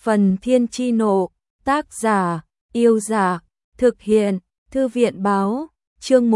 Phần Thiên Chi Nộ, tác giả, Yêu Giả, thực hiện, Thư viện Báo, chương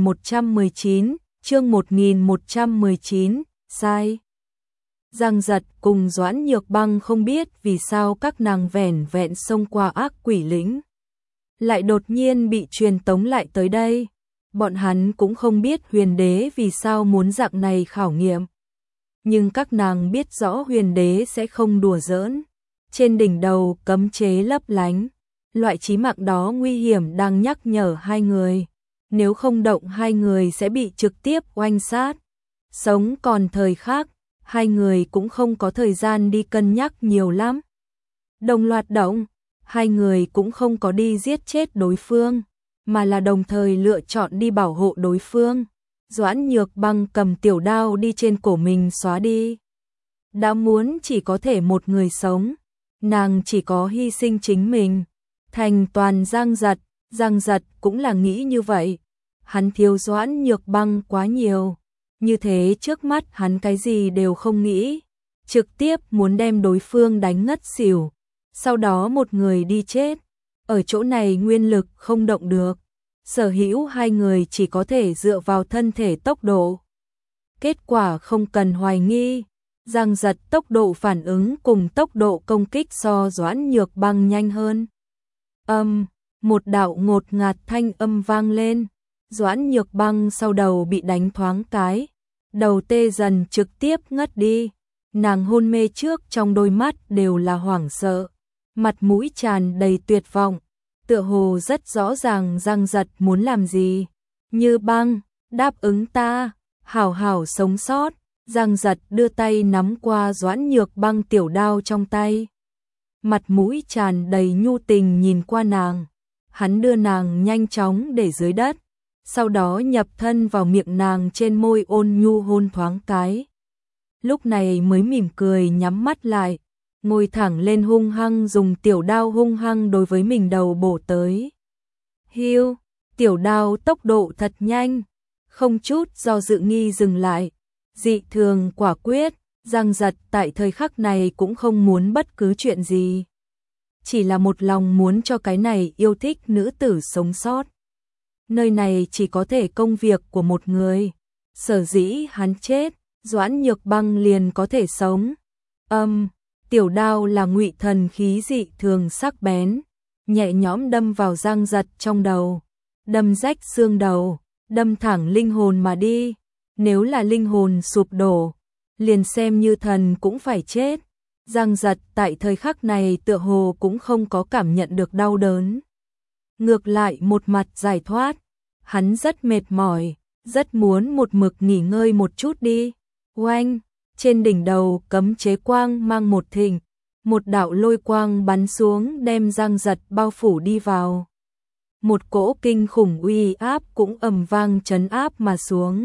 1119, sai. Giang Giật cùng Doãn Nhược Băng không biết vì sao các nàng vẻn vẹn xông qua ác quỷ lĩnh, lại đột nhiên bị truyền tống lại tới đây. Bọn hắn cũng không biết Huyền Đế vì sao muốn dạng này khảo nghiệm. Nhưng các nàng biết rõ Huyền Đế sẽ không đùa giỡn. Trên đỉnh đầu cấm chế lấp lánh, loại chí mạng đó nguy hiểm đang nhắc nhở hai người. Nếu không động hai người sẽ bị trực tiếp oanh sát. Sống còn thời khác, hai người cũng không có thời gian đi cân nhắc nhiều lắm. Đồng loạt động, hai người cũng không có đi giết chết đối phương, mà là đồng thời lựa chọn đi bảo hộ đối phương. Doãn Nhược Băng cầm tiểu đao đi trên cổ mình xóa đi. Đã muốn chỉ có thể một người sống, nàng chỉ có hy sinh chính mình, thành toàn Giang Giật. Giang Giật cũng là nghĩ như vậy. Hắn thiếu Doãn Nhược Băng quá nhiều, như thế trước mắt hắn cái gì đều không nghĩ, trực tiếp muốn đem đối phương đánh ngất xỉu, sau đó một người đi chết. Ở chỗ này nguyên lực không động được, sở hữu hai người chỉ có thể dựa vào thân thể tốc độ. Kết quả không cần hoài nghi, Giang Giật tốc độ phản ứng cùng tốc độ công kích so Doãn Nhược Băng nhanh hơn. Một đạo ngột ngạt thanh âm vang lên, Doãn Nhược Băng sau đầu bị đánh thoáng cái, đầu tê dần trực tiếp ngất đi. Nàng hôn mê trước trong đôi mắt đều là hoảng sợ, mặt mũi tràn đầy tuyệt vọng, tựa hồ rất rõ ràng Giang Giật muốn làm gì. Như Băng, đáp ứng ta, hảo hảo sống sót. Giang Giật đưa tay nắm qua Doãn Nhược Băng tiểu đao trong tay, mặt mũi tràn đầy nhu tình nhìn qua nàng. Hắn đưa nàng nhanh chóng để dưới đất, sau đó nhập thân vào miệng nàng, trên môi ôn nhu hôn thoáng cái. Lúc này mới mỉm cười nhắm mắt lại, ngồi thẳng lên hung hăng dùng tiểu đao hung hăng đối với mình đầu bổ tới. Hiu, tiểu đao tốc độ thật nhanh, không chút do dự nghi dừng lại, dị thường quả quyết. Giang Giật tại thời khắc này cũng không muốn bất cứ chuyện gì, chỉ là một lòng muốn cho cái này yêu thích nữ tử sống sót. Nơi này chỉ có thể công việc của một người, sở dĩ hắn chết, Doãn Nhược Băng liền có thể sống. Tiểu đao là ngụy thần khí dị thường sắc bén, nhẹ nhõm đâm vào Giang Giật trong đầu, đâm rách xương đầu, đâm thẳng linh hồn mà đi. Nếu là linh hồn sụp đổ, liền xem như thần cũng phải chết. Giang Giật tại thời khắc này tựa hồ cũng không có cảm nhận được đau đớn, ngược lại một mặt giải thoát. Hắn rất mệt mỏi, rất muốn một mực nghỉ ngơi một chút đi. Oanh, trên đỉnh đầu cấm chế quang mang một thịnh, một đạo lôi quang bắn xuống đem Giang Giật bao phủ đi vào. Một cỗ kinh khủng uy áp cũng ầm vang trấn áp mà xuống,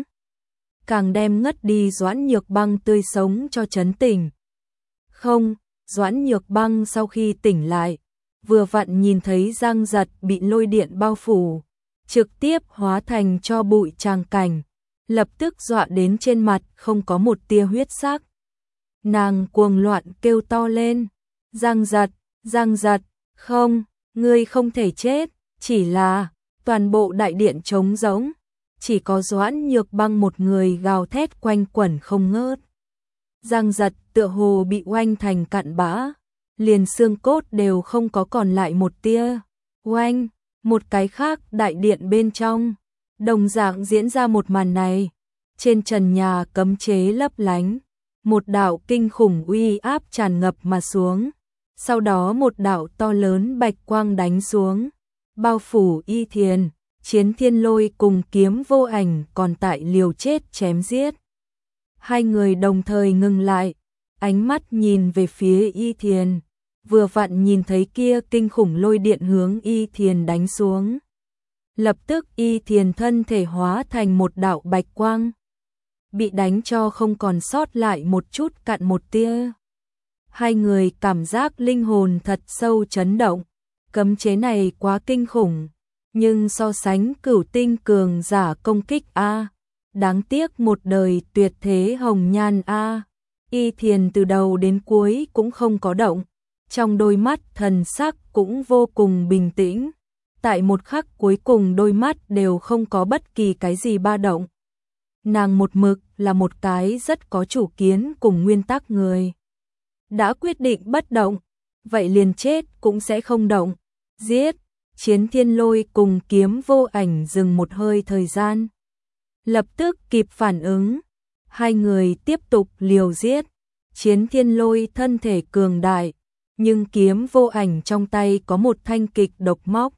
càng đem ngất đi Doãn Nhược Băng tươi sống cho trấn tỉnh. Không, Doãn Nhược Băng sau khi tỉnh lại, vừa vặn nhìn thấy Giang Giật bị lôi điện bao phủ, trực tiếp hóa thành tro bụi tràng cảnh, lập tức dọa đến trên mặt không có một tia huyết sắc. Nàng cuồng loạn kêu to lên, Giang Giật, Giang Giật, không, ngươi không thể chết. Chỉ là toàn bộ đại điện trống rỗng, chỉ có Doãn Nhược Băng một người gào thét quanh quẩn không ngớt. Giang Giật tựa hồ bị oanh thành cặn bã, liền xương cốt đều không có còn lại một tia. Oanh, một cái khác đại điện bên trong, đồng dạng diễn ra một màn này. Trên trần nhà cấm chế lấp lánh, một đạo kinh khủng uy áp tràn ngập mà xuống, sau đó một đạo to lớn bạch quang đánh xuống, bao phủ Y Thiền. Chiến Thiên Lôi cùng Kiếm Vô Ảnh còn tại liều chết chém giết. Hai người đồng thời ngừng lại, ánh mắt nhìn về phía Y Thiền, vừa vặn nhìn thấy kia kinh khủng lôi điện hướng Y Thiền đánh xuống. Lập tức Y Thiền thân thể hóa thành một đạo bạch quang, bị đánh cho không còn sót lại một chút cặn một tia. Hai người cảm giác linh hồn thật sâu chấn động, cấm chế này quá kinh khủng. Nhưng so sánh cửu tinh cường giả công kích a, đáng tiếc một đời tuyệt thế hồng nhan a. Y Thiền từ đầu đến cuối cũng không có động, trong đôi mắt thần sắc cũng vô cùng bình tĩnh. Tại một khắc cuối cùng đôi mắt đều không có bất kỳ cái gì ba động. Nàng một mực là một cái rất có chủ kiến cùng nguyên tắc người. Đã quyết định bất động, vậy liền chết cũng sẽ không động. Giết, Chiến Thiên Lôi cùng Kiếm Vô Ảnh dừng một hơi thời gian. Lập tức kịp phản ứng, hai người tiếp tục liều giết. Chiến Thiên Lôi thân thể cường đại, nhưng Kiếm Vô Ảnh trong tay có một thanh kịch độc móc.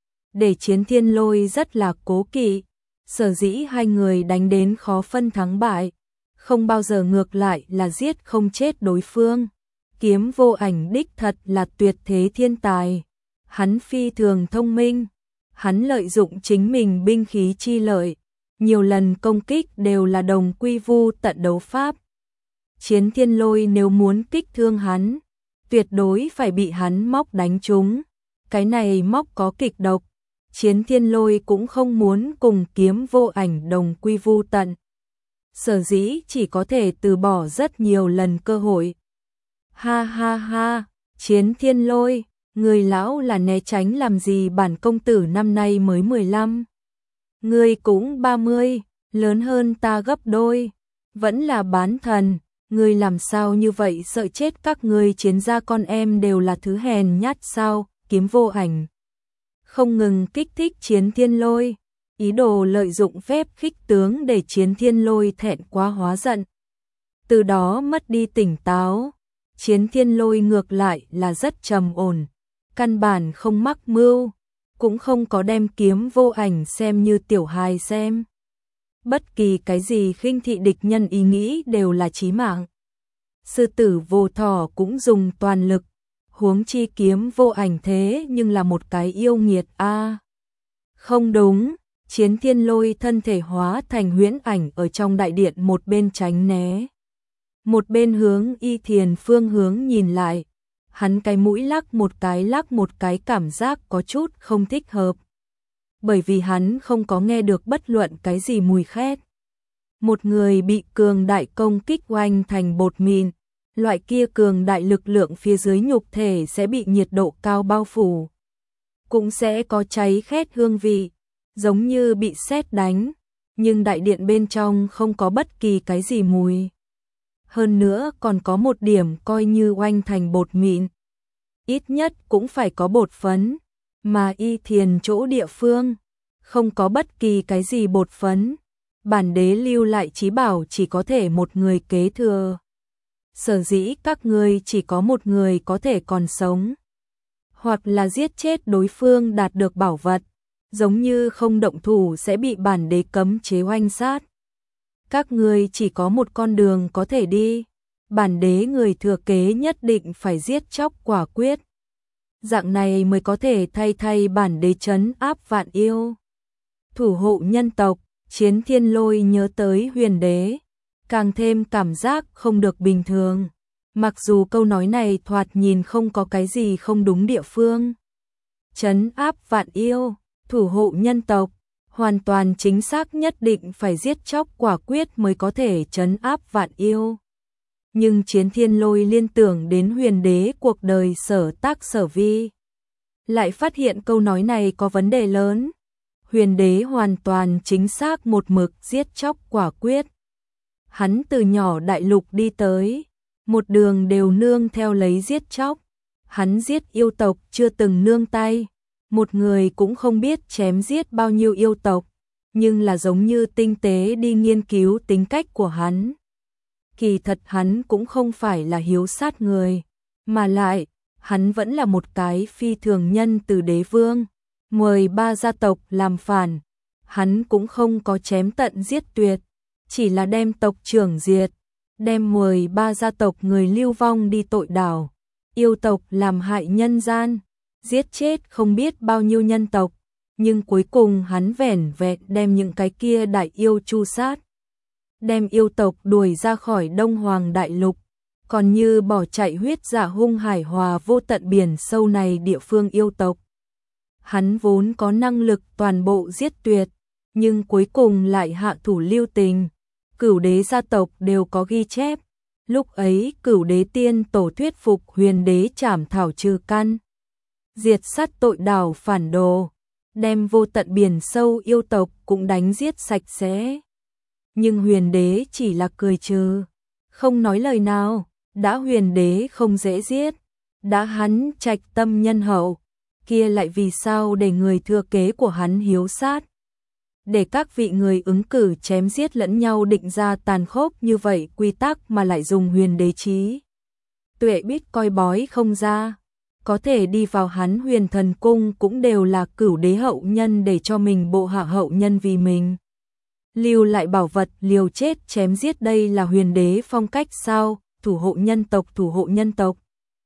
Để Chiến Thiên Lôi rất là cố kỵ, sở dĩ hai người đánh đến khó phân thắng bại, không bao giờ ngược lại là giết không chết đối phương. Kiếm Vô Ảnh đích thật là tuyệt thế thiên tài, hắn phi thường thông minh, hắn lợi dụng chính mình binh khí chi lợi, nhiều lần công kích đều là đồng quy vu tận đấu pháp. Chiến Thiên Lôi nếu muốn kích thương hắn, tuyệt đối phải bị hắn móc đánh trúng, cái này móc có kịch độc. Chiến Thiên Lôi cũng không muốn cùng Kiếm Vô Ảnh đồng quy vu tận, sở dĩ chỉ có thể từ bỏ rất nhiều lần cơ hội. Ha ha ha, Chiến Thiên Lôi, người lão là né tránh làm gì, bản công tử năm nay mới 15. Người cũng 30, lớn hơn ta gấp đôi, vẫn là bán thần, người làm sao như vậy, sợ chết các ngươi chiến gia con em đều là thứ hèn nhát sao? Kiếm Vô Ảnh không ngừng kích thích Chiến Thiên Lôi, ý đồ lợi dụng phép khích tướng để Chiến Thiên Lôi thẹn quá hóa giận, từ đó mất đi tỉnh táo. Chiến Thiên Lôi ngược lại là rất trầm ổn, căn bản không mắc mưu, cũng không có đem Kiếm Vô Ảnh xem như tiểu hài xem. Bất kỳ cái gì khinh thị địch nhân ý nghĩ đều là chí mạng. Sư tử vô thỏ cũng dùng toàn lực, huống chi Kiếm Vô Ảnh thế nhưng là một cái yêu nghiệt a. Không đúng, Chiến Thiên Lôi thân thể hóa thành huyễn ảnh ở trong đại điện, một bên tránh né, một bên hướng Y Thiền phương hướng nhìn lại. Hắn cái mũi lắc một cái, cảm giác có chút không thích hợp, bởi vì hắn không có nghe được bất luận cái gì mùi khét. Một người bị cường đại công kích oanh thành bột mịn, loại kia cường đại lực lượng phía dưới nhục thể sẽ bị nhiệt độ cao bao phủ, cũng sẽ có cháy khét hương vị, giống như bị sét đánh, nhưng đại điện bên trong không có bất kỳ cái gì mùi. Hơn nữa còn có một điểm, coi như oanh thành bột mịn, ít nhất cũng phải có bột phấn, mà Y Thiền chỗ địa phương không có bất kỳ cái gì bột phấn. Bản đế lưu lại chí bảo chỉ có thể một người kế thừa, sở dĩ các ngươi chỉ có một người có thể còn sống, hoặc là giết chết đối phương đạt được bảo vật, giống như không động thủ sẽ bị bản đế cấm chế oanh sát. Các ngươi chỉ có một con đường có thể đi, bản đế người thừa kế nhất định phải giết chóc quả quyết, dạng này mới có thể thay bản đế trấn áp vạn yêu, thủ hộ nhân tộc. Chiến Thiên Lôi nhớ tới Huyền Đế, càng thêm cảm giác không được bình thường, mặc dù câu nói này thoạt nhìn không có cái gì không đúng địa phương. Trấn áp vạn yêu, thủ hộ nhân tộc, hoàn toàn chính xác, nhất định phải giết chóc quả quyết mới có thể trấn áp vạn yêu. Nhưng Chiến Thiên Lôi liên tưởng đến Huyền Đế cuộc đời sở tác sở vi, lại phát hiện câu nói này có vấn đề lớn. Huyền Đế hoàn toàn chính xác một mực giết chóc quả quyết. Hắn từ nhỏ đại lục đi tới, một đường đều nương theo lấy giết chóc. Hắn giết yêu tộc chưa từng nương tay, một người cũng không biết chém giết bao nhiêu yêu tộc, nhưng là giống như tinh tế đi nghiên cứu tính cách của hắn. Kỳ thật hắn cũng không phải là hiếu sát người, mà lại, hắn vẫn là một cái phi thường nhân từ đế vương. 13 gia tộc làm phản, hắn cũng không có chém tận giết tuyệt, chỉ là đem tộc trưởng diệt, đem 13 gia tộc người lưu vong đi tội đảo, yêu tộc làm hại nhân gian, giết chết không biết bao nhiêu nhân tộc, nhưng cuối cùng hắn vẻn vẹn đem những cái kia đại yêu tru sát, đem yêu tộc đuổi ra khỏi Đông Hoàng đại lục, còn như bỏ chạy huyết dạ hung hải hòa vô tận biển sâu này địa phương yêu tộc. Hắn vốn có năng lực toàn bộ giết tuyệt, nhưng cuối cùng lại hạ thủ lưu tình. Cửu đế gia tộc đều có ghi chép, Lúc ấy Cửu Đế Tiên Tổ thuyết phục Huyền Đế trảm thảo trừ căn, diệt sát tội đảo phản đồ, đem vô tận biển sâu yêu tộc cũng đánh giết sạch sẽ. Nhưng Huyền Đế chỉ là cười trừ, không nói lời nào. Đã Huyền Đế không dễ giết, đã hắn trạch tâm nhân hậu, kia lại vì sao để người thừa kế của hắn hiếu sát? Để các vị người ứng cử chém giết lẫn nhau định ra tàn khốc như vậy quy tắc mà lại dùng Huyền Đế trí tuệ biết coi bói không ra. Có thể đi vào hắn Huyền Thần Cung cũng đều là Cửu Đế hậu nhân để cho mình bộ hạ hậu nhân vì mình lưu lại bảo vật liều chết chém giết, đây là Huyền Đế phong cách sao? Thủ hộ nhân tộc.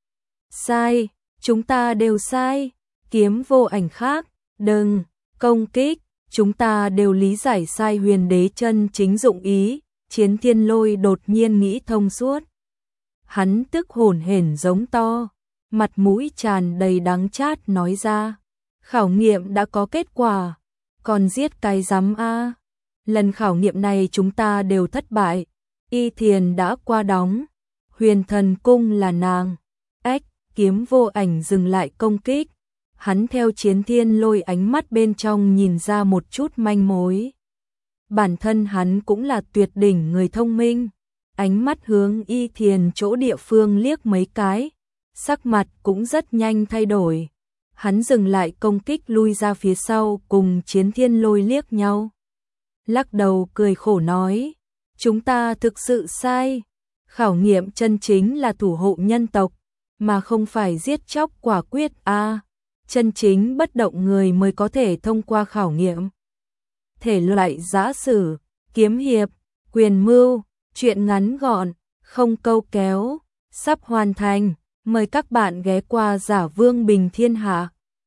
Sai, chúng ta đều sai. Kiếm Vô Ảnh khác, đừng công kích, chúng ta đều lý giải sai Huyền Đế chân chính dụng ý. Chiến Thiên Lôi đột nhiên nghĩ thông suốt. Hắn tức hổn hển giống to, mặt mũi tràn đầy đắng chát nói ra, khảo nghiệm đã có kết quả, còn giết cái rắm a. Lần khảo nghiệm này chúng ta đều thất bại, Y Thiền đã qua đóng, Huyền Thần Cung là nàng. Ách, Kiếm Vô Ảnh dừng lại công kích, hắn theo Chiến Thiên Lôi ánh mắt bên trong nhìn ra một chút manh mối. Bản thân hắn cũng là tuyệt đỉnh người thông minh, ánh mắt hướng Y Thiền chỗ địa phương liếc mấy cái, sắc mặt cũng rất nhanh thay đổi. Hắn dừng lại công kích lui ra phía sau cùng Chiến Thiên Lôi liếc nhau. Lắc đầu cười khổ nói, chúng ta thực sự sai. Khảo nghiệm chân chính là thủ hộ nhân tộc, mà không phải giết chóc quả quyết a. Chân chính bất động người mới có thể thông qua khảo nghiệm. Thể loại giã sử, kiếm hiệp, quyền mưu, truyện ngắn gọn, không câu kéo, sắp hoàn thành. Mời các bạn ghé qua Giả Vương Bình Thiên Hạ.